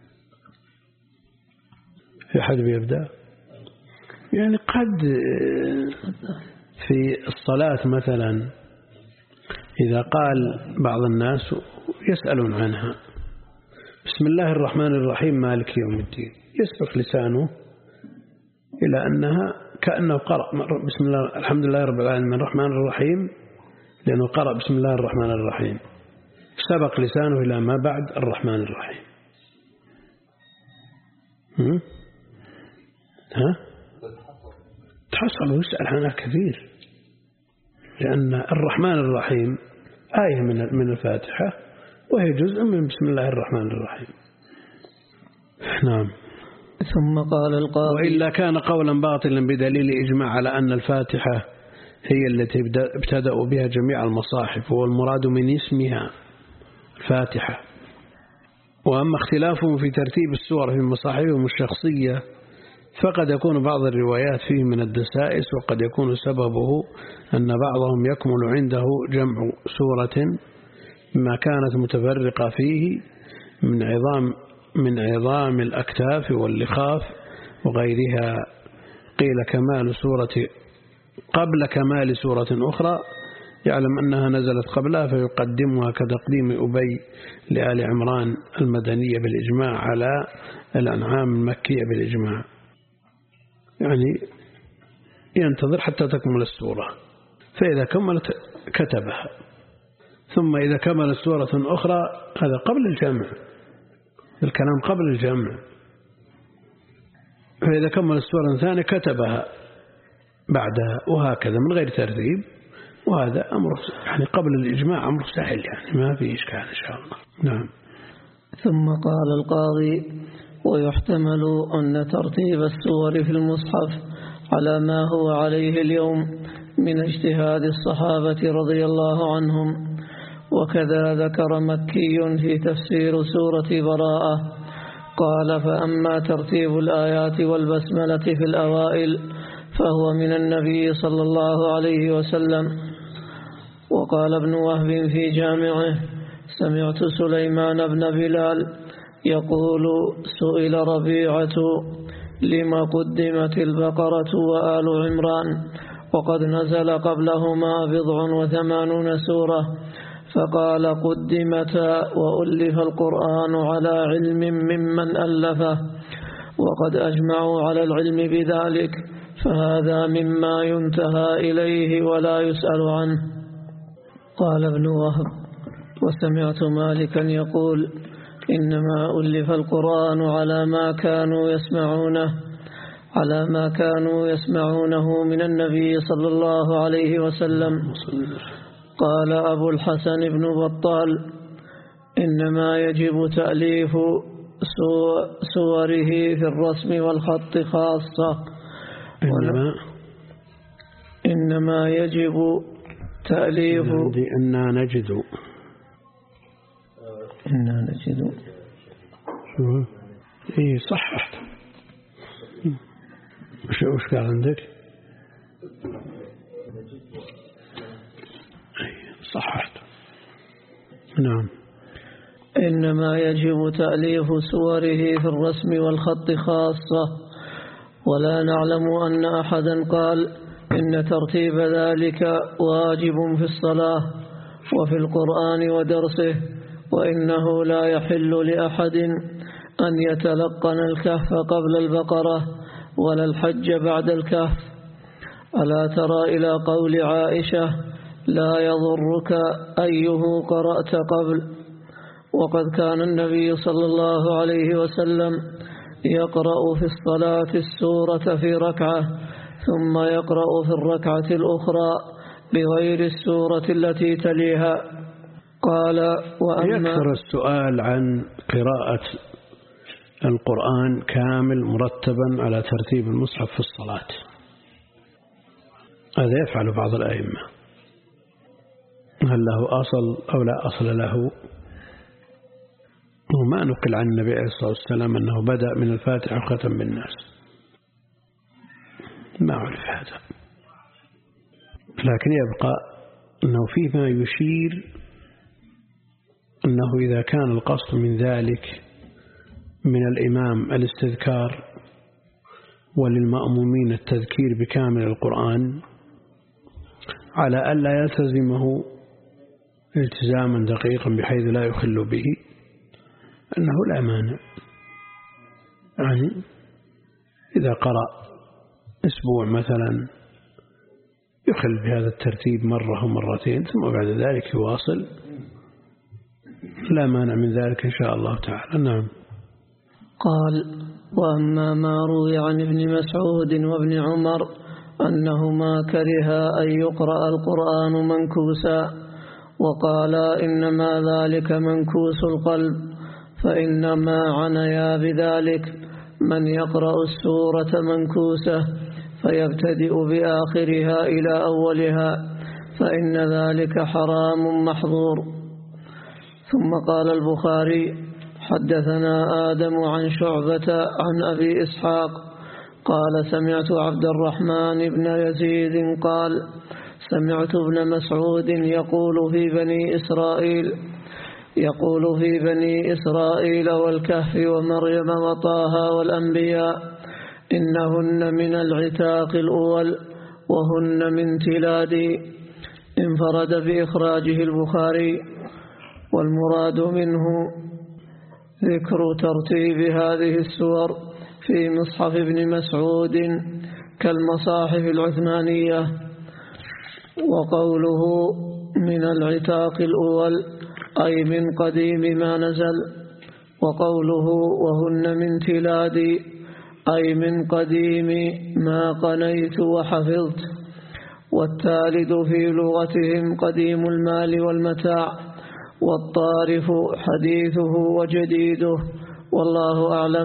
في أحد بيبدأ يعني قد في الصلاة مثلا إذا قال بعض الناس يسألون عنها بسم الله الرحمن الرحيم مالك يوم الدين، يسبق لسانه إلى أنها كأنه قرأ بسم الله الحمد لله رب العالمين الرحمن الرحيم، لأنه قرأ بسم الله الرحمن الرحيم، سبق لسانه إلى ما بعد الرحمن الرحيم. هم؟ ها؟ تحصل ويسأل عنها كثير، لأن الرحمن الرحيم آية من من الفاتحة، وهي جزء من بسم الله الرحمن الرحيم. نعم. ثم قال القاضي وإلا كان قولا باطلا بدليل إجماع على أن الفاتحة هي التي ابتدأوا بها جميع المصاحف، والمراد من اسمها الفاتحة. وأما اختلافهم في ترتيب السور في مصاحفهم الشخصية فقد يكون بعض الروايات فيه من الدسائس، وقد يكون سببه أن بعضهم يكمل عنده جمع سورة ما كانت متفرقة فيه من عظام من عظام الأكتاف واللخاف وغيرها. قيل كمال سورة قبل كمال سورة أخرى يعلم أنها نزلت قبلها فيقدمها كتقديم أبي لآل عمران المدنية بالإجماع على الأنعام المكية بالإجماع، يعني ينتظر حتى تكمل السورة، فإذا كملت كتبها، ثم إذا كملت سورة أخرى هذا قبل الجمع، الكلام قبل الجمع، فإذا كملت سورة ثانية كتبها بعدها، وهكذا من غير ترتيب. وهذا أمر يعني قبل الإجماع أمر سهل، يعني ما في إشكال إن شاء الله. نعم. ثم قال القاضي ويحتمل أن ترتيب السور في المصحف على ما هو عليه اليوم من اجتهاد الصحابة رضي الله عنهم. وكذا ذكر مكي في تفسير سورة براءة قال فأما ترتيب الآيات والبسملة في الأوائل فهو من النبي صلى الله عليه وسلم، وقال ابن وهب في جامعه: سمعت سليمان بن بلال يقول: سئل ربيعة: لما قدمت البقرة وآل عمران وقد نزل قبلهما بضع وثمانون سورة؟ فقال: قدمتا وألف القرآن على علم ممن ألفه، وقد أجمعوا على العلم بذلك، فهذا مما ينتهى إليه ولا يسأل عنه. قال ابن وهب: وسمعت مالكا يقول: إنما ألف القرآن على ما كانوا يسمعونه على ما كانوا يسمعونه من النبي صلى الله عليه وسلم. قال أبو الحسن بن بطال: إنما يجب تأليف سوره في الرسم والخط خاصة، إنما, إنما يجب تأليف إنا نجد إنا نجد شو إيه صححت. وش وش قال عندك؟ صححت. نعم. إنما يجب تأليف سوره في الرسم والخط خاصة، ولا نعلم أن أحدا قال إن ترتيب ذلك واجب في الصلاة وفي القرآن ودرسه، وإنه لا يحل لأحد أن يتلقن الكهف قبل البقرة ولا الحج بعد الكهف. ألا ترى إلى قول عائشة: لا يضرك أيه قرأت قبل. وقد كان النبي صلى الله عليه وسلم يقرأ في الصلاة السورة في ركعة، ثم يقرأ في الركعة الأخرى بغير السورة التي تليها. قال: وأما يكثر السؤال عن قراءة القرآن كامل مرتبا على ترتيب المصحف في الصلاة. هذا يفعل بعض الأئمة، هل له أصل أو لا أصل له؟ وما نقل عن النبي عليه الصلاة والسلام أنه بدأ من الفاتحة وختم بالناس، ما أعرف هذا. لكن يبقى أنه فيما يشير أنه إذا كان القصد من ذلك من الإمام الاستذكار وللمأمومين التذكير بكامل القرآن، على ألا يلتزمه التزاما دقيقا بحيث لا يخل به، أنه لا مانع. يعني إذا قرأ أسبوع مثلا يخل بهذا الترتيب مرة ومرتين، ثم بعد ذلك يواصل، لا مانع من ذلك إن شاء الله تعالى. نعم. قال: وأما ما روي عن ابن مسعود وابن عمر أنهما كرها أن يقرأ القرآن منكوسا، وقال إنما ذلك منكوس القلب، فإنما عنيا بذلك من يقرأ السورة منكوسة فيبتدئ بآخرها إلى أولها، فإن ذلك حرام محظور. ثم قال البخاري: حدثنا آدم عن شعبة عن أبي إسحاق قال: سمعت عبد الرحمن بن يزيد قال: سمعت ابن مسعود يقول في بني إسرائيل يقول في بني إسرائيل والكهف ومريم وطه والأنبياء إنهن من العتاق الأول وهن من تلادي. انفرد بإخراجه البخاري، والمراد منه ذكر ترتيب هذه السور في مصحف ابن مسعود كالمصاحف العثمانية. وقوله من العتاق الأول أي من قديم ما نزل، وقوله وهن من تلادي أي من قديم ما قنيت وحفظت. والتالد في لغتهم قديم المال والمتاع، والطارف حديثه وجديده، والله أعلم.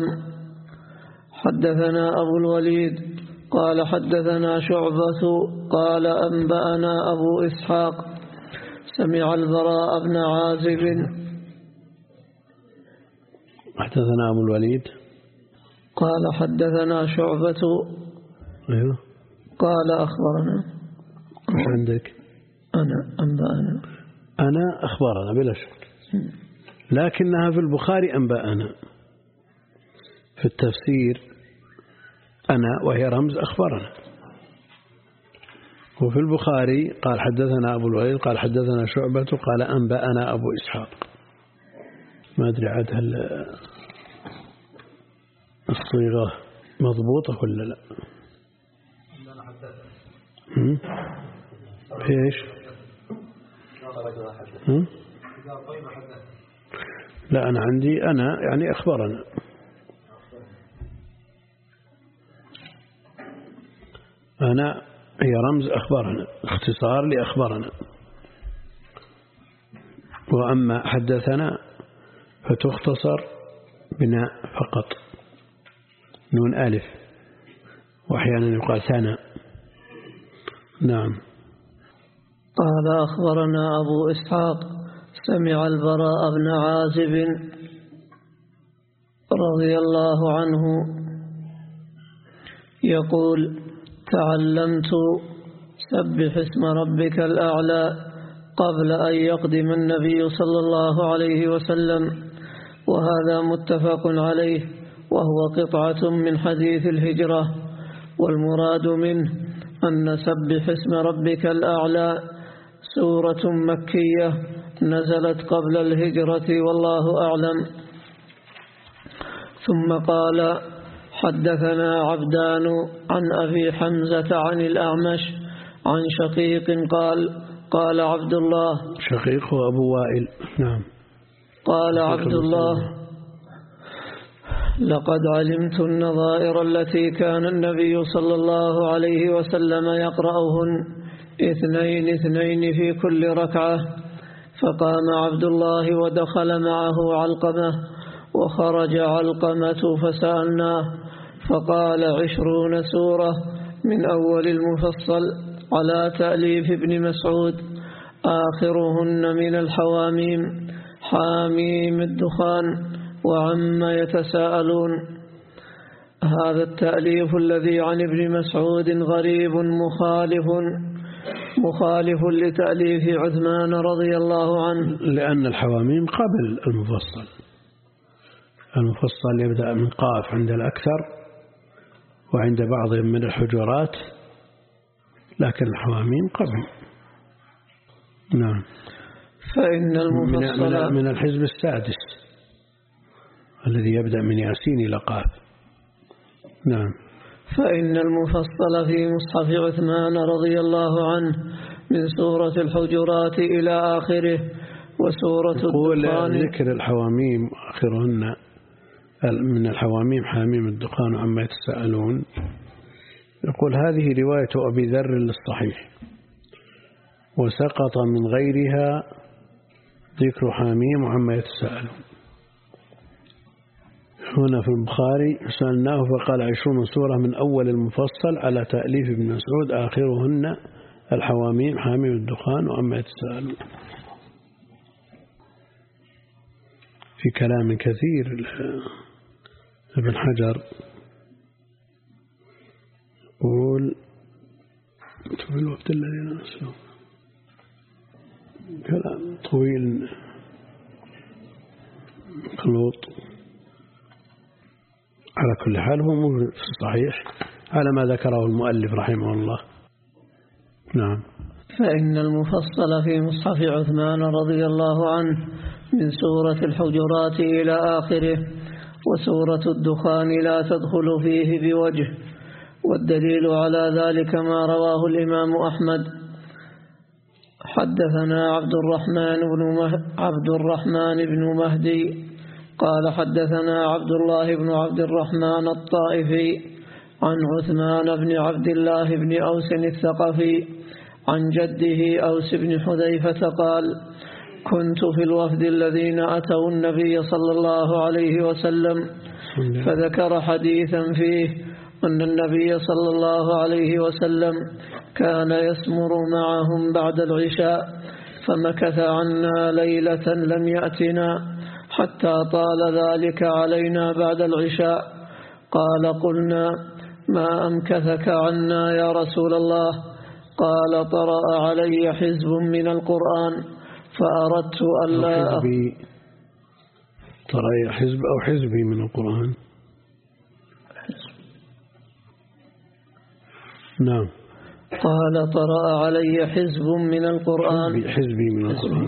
حدثنا أبو الوليد قال حدثنا شعبة قال أنبأنا أبو إسحاق سمع البراء بن عازب. حدثنا أبو الوليد قال حدثنا شعبة أيوه قال أخبرنا. مش عندك؟ أنا أنبأنا أنا أخبرنا بلا شك، لكنها في البخاري أنبأنا. في التفسير أنا وهي رمز أخبرنا. وفي البخاري قال حدثنا أبو الوليد قال حدثنا شعبة قال أنبأنا أبو إسحاق. ما أدري عاد هل الصيغة مضبوطة ولا لا؟ هم؟ في إيش؟ هم؟ لا أنا عندي أنا يعني أخبرنا. أنا هي رمز أخبرنا، اختصار لأخبرنا. وأما حدثنا فتختصر بناء فقط، نون ألف، وأحيانا يقال ثنا. نعم. قال أخبرنا أبو إسحاق سمع البراء بن عازب رضي الله عنه يقول تعلمت سبح اسم ربك الأعلى قبل أن يقدم النبي صلى الله عليه وسلم، وهذا متفق عليه، وهو قطعة من حديث الهجرة، والمراد منه أن سبح اسم ربك الأعلى سورة مكية نزلت قبل الهجرة والله أعلم. ثم قال حدثنا عبدان عن أبي حمزة عن الأعمش عن شقيق قال قال عبد الله. شقيق هو أبو وائل. نعم. قال عبد الله لقد علمت النظائر التي كان النبي صلى الله عليه وسلم يقرأهن اثنين اثنين في كل ركعة. فقام عبد الله ودخل معه علقمة، وخرج علقمة فسألناه فقال عشرون سورة من أول المفصل على تأليف ابن مسعود، آخرهن من الحواميم حاميم الدخان وعم يتساءلون. هذا التأليف الذي عن ابن مسعود غريب مخالف مخالف لتأليف عثمان رضي الله عنه، لأن الحواميم قبل المفصل. المفصل يبدأ من قاف عند الأكثر وعند بعضهم من الحجرات، لكن الحواميم قبل. نعم. فإن المفصل من الحزب السادس الذي يبدأ من ياسين إلى قاف. نعم. فإن المفصل في مصحف عثمان رضي الله عنه من سورة الحجرات إلى آخره، وسورة الدخان. ذكر الحواميم آخرهن من الحواميم حاميم الدخان عما يتساءلون. يقول هذه رواية أبي ذر للصحيح، وسقط من غيرها ذكر حاميم عما يتساءلون. هنا في البخاري سألناه فقال عشرون سورة من أول المفصل على تأليف ابن مسعود، آخرهن الحواميم حاميم الدخان وعما يتساءلون. في كلام كثير ابن حجر يقول في الوقت الذي نسله كلام طويل خلوط. على كل حال هو موجود في الصحيح على ما ذكره المؤلف رحمه الله. نعم. فإن المفصل في مصحف عثمان رضي الله عنه من سورة الحجرات إلى آخره، وسورة الدخان لا تدخل فيه بوجه، والدليل على ذلك ما رواه الإمام أحمد. حدثنا عبد الرحمن بن مه... عبد الرحمن بن مهدي قال حدثنا عبد الله بن عبد الرحمن الطائفي عن عثمان بن عبد الله بن أوس الثقفي عن جده أوس بن حذيفة قال كنت في الوفد الذين أتوا النبي صلى الله عليه وسلم، فذكر حديثا فيه أن النبي صلى الله عليه وسلم كان يسمر معهم بعد العشاء، فمكث عنا ليلة لم يأتنا حتى طال ذلك علينا بعد العشاء. قال قلنا ما أمكثك عنا يا رسول الله؟ قال طرأ علي حزب من القرآن فأردت ألا طرأ حزب أو حزبي من القرآن. نعم. قال طرأ علي حزب من القرآن حزبي, حزبي من القرآن.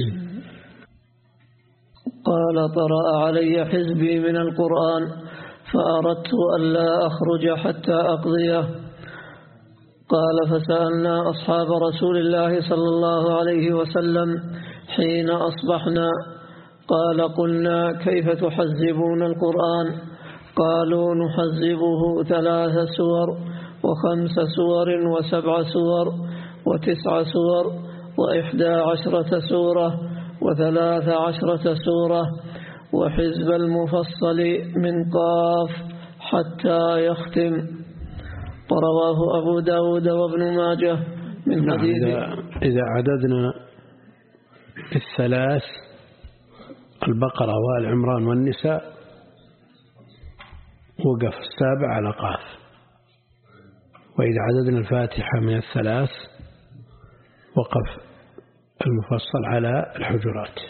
قال طرأ علي حزبي من القرآن فأردت ألا أخرج حتى أقضيه. قال فسألنا أصحاب رسول الله صلى الله عليه وسلم حين أصبحنا قال قلنا كيف تحزبون القرآن؟ قالوا نحزبه ثلاث سور وخمس سور وسبع سور وتسع سور وإحدى عشرة سورة وثلاث عشرة سورة وحزب المفصل من قاف حتى يختم. ورواه أبو داود وابن ماجه من حديث. إذا, إذا عددنا الثلاث البقرة والعمران والنساء وقف السابع على قاف، وإذا عددنا الفاتحة من الثلاث وقف المفصل على الحجرات،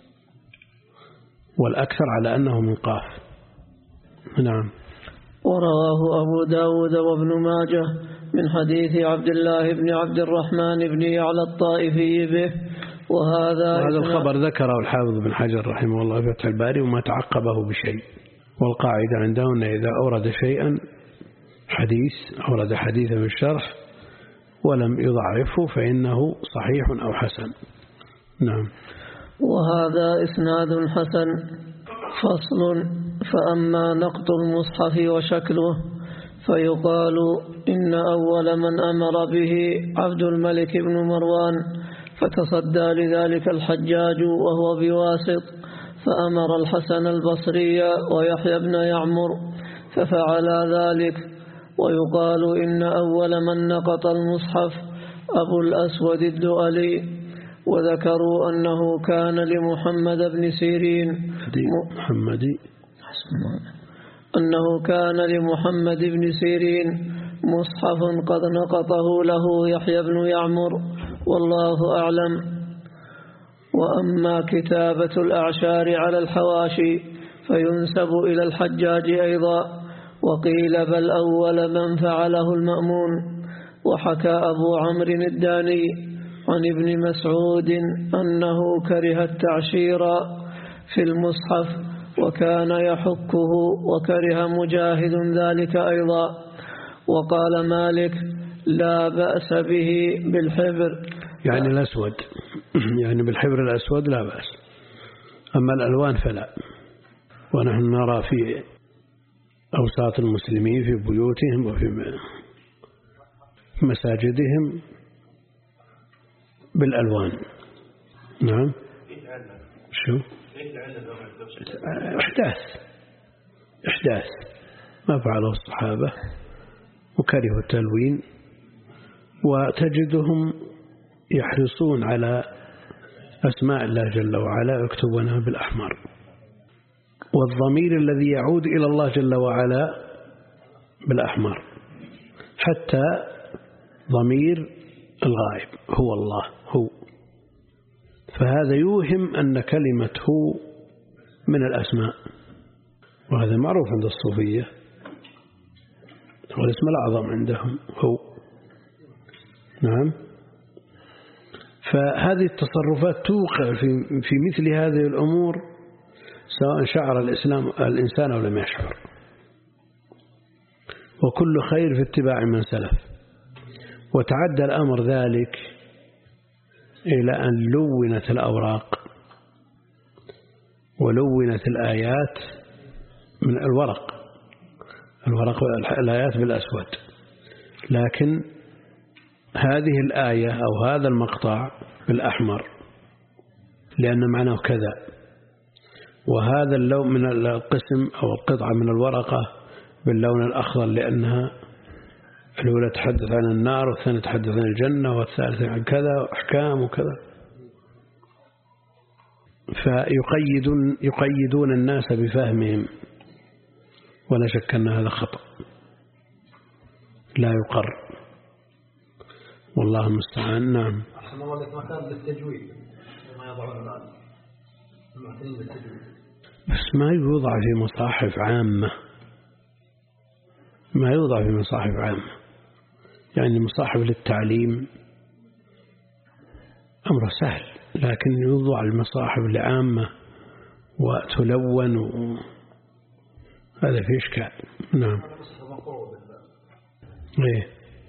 والأكثر على أنه من قاف. نعم. ورواه أبو داود وابن ماجه من حديث عبد الله بن عبد الرحمن بن يعلى الطائفي به. وهذا وهذا الخبر ذكره الحافظ بن حجر رحمه الله في فتح الباري وما تعقبه بشيء. والقاعدة عندهم إذا أورد شيئا حديث أورد حديثا في الشرح ولم يضعفه فإنه صحيح أو حسن. نعم. وهذا إسناد حسن. فصل. فأما نقط المصحف وشكله فيقال إن أول من أمر به عبد الملك بن مروان فتصدى لذلك الحجاج وهو بواسط، فأمر الحسن البصري ويحيى بن يعمر ففعلا ذلك. ويقال إن أول من نقط المصحف أبو الأسود الدؤلي، وذكروا أنه كان لمحمد بن سيرين محمد أنه كان لمحمد بن سيرين مصحف قد نقطه له يحيى بن يعمر، والله أعلم. وأما كتابة الأعشار على الحواشي فينسب إلى الحجاج أيضا، وقيل بل أول من فعله المأمون. وحكى أبو عمرو الداني عن ابن مسعود أنه كره التعشير في المصحف وكان يحكه، وكره مجاهد ذلك أيضا. وقال مالك لا بأس به بالحبر، يعني الأسود يعني بالحبر الأسود لا بأس، أما الألوان فلا. ونحن نرى في أوساط المسلمين في بيوتهم وفي مساجدهم بالألوان. نعم. شو إحداث إحداث ما فعله الصحابة وكرهوا التلوين، وتجدهم يحرصون على أسماء الله جل وعلا يكتبونها بالأحمر، والضمير الذي يعود إلى الله جل وعلا بالأحمر، حتى ضمير الغائب هو الله هو، فهذا يوهم أن كلمة هو من الأسماء، وهذا معروف عند الصوفية، هو الاسم الأعظم عندهم هو. نعم. فهذه التصرفات توقع في في مثل هذه الأمور سواء شعر الإسلام الإنسان أو لم يشعر، وكل خير في اتباع من سلف. وتعدى الأمر ذلك إلى أن لونت الأوراق ولونت الآيات من الورق الورق الآيات بالأسود، لكن هذه الآية أو هذا المقطع بالأحمر لأن معناه كذا، وهذا اللون من القسم أو القطعة من الورقة باللون الأخضر لأنها الأولى تحدث عن النار والثانية تحدث عن الجنة والثالثة عن كذا وأحكام وكذا، فيقيدون يقيدون الناس بفهمهم، ولا شك أن هذا خطأ لا يقر. والله المستعان. نعم. أحسن الله لك ما كان بالتجويد ما يضعون الآن المعتنين بالتجويد، بس ما يوضع في مصاحف عامة، ما يوضع في مصاحف عامة، يعني مصاحف للتعليم أمر سهل، لكن يوضع المصاحف العامة وتلون و... هذا في إشكال. نعم. إيه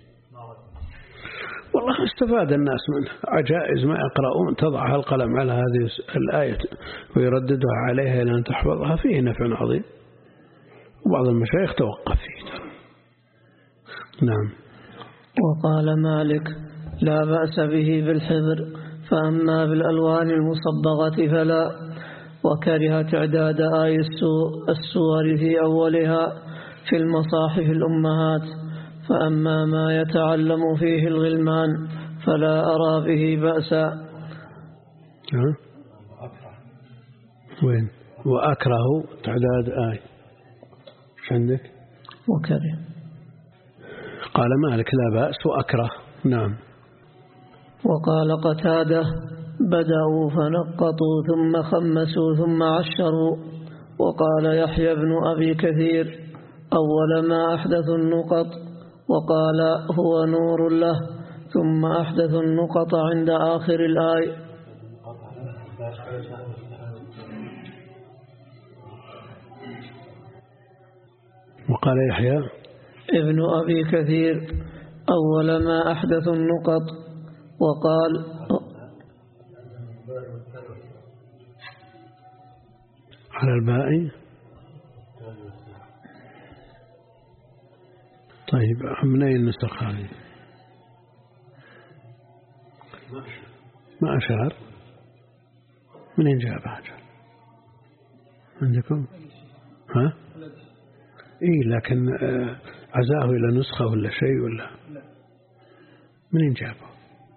والله استفاد الناس منه، عجائز ما يقرؤون تضعها القلم على هذه الآية ويرددها عليها إلى أن تحفظها، فيه نفع عظيم، وبعض المشايخ توقف فيه. نعم. وقال مالك لا بأس به بالحبر، فأما بالألوان المصبغة فلا، وكره تعداد آي السور في أولها في المصاحف الأمهات، فأما ما يتعلم فيه الغلمان فلا أرى به بأسا. ها؟ وين؟ وأكره تعداد آي ايش عندك؟ وكره. قال مالك لا بأس وأكره. نعم. وقال قتادة بدأوا فنقطوا ثم خمسوا ثم عشروا. وقال يحيى بن أبي كثير أول ما أحدث النقط، وقال هو نور له، ثم أحدث النقط عند آخر الآية. وقال يحيى ابن أبي كثير أول ما أحدث النقط، وقال على الباء. طيب من أين النسخ هذه؟ ما أشار. من أين جاء بعد عندكم؟ ها؟ إيه لكن عزاه إلى نسخة ولا شيء ولا من أين جابه؟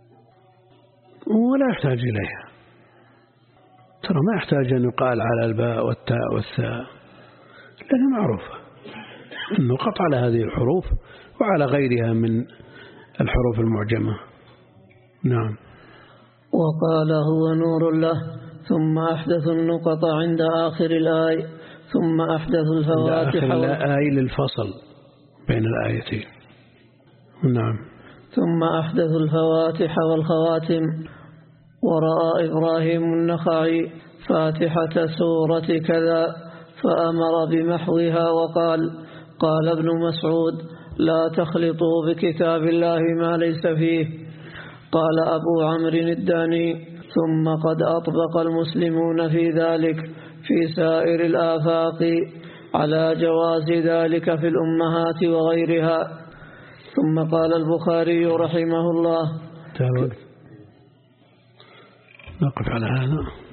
ولا يحتاج إليها، ترى ما يحتاج أن يقال على الباء والتاء والثاء، لأنها معروفة النقط على هذه الحروف وعلى غيرها من الحروف المعجمة. نعم. وقال هو نور له، ثم أحدث النقط عند آخر الآية، ثم أحدث الفواتح. عند آخر الآية للفصل بين الآيتين. نعم. ثم أحدث الفواتح والخواتم. ورأى إبراهيم النخعي فاتحة سورة كذا فأمر بمحوها، وقال قال ابن مسعود لا تخلطوا بكتاب الله ما ليس فيه. قال أبو عمرو الداني ثم قد أطبق المسلمون في ذلك في سائر الآفاق على جواز ذلك في الأمهات وغيرها. ثم قال البخاري رحمه الله نقف على هذا.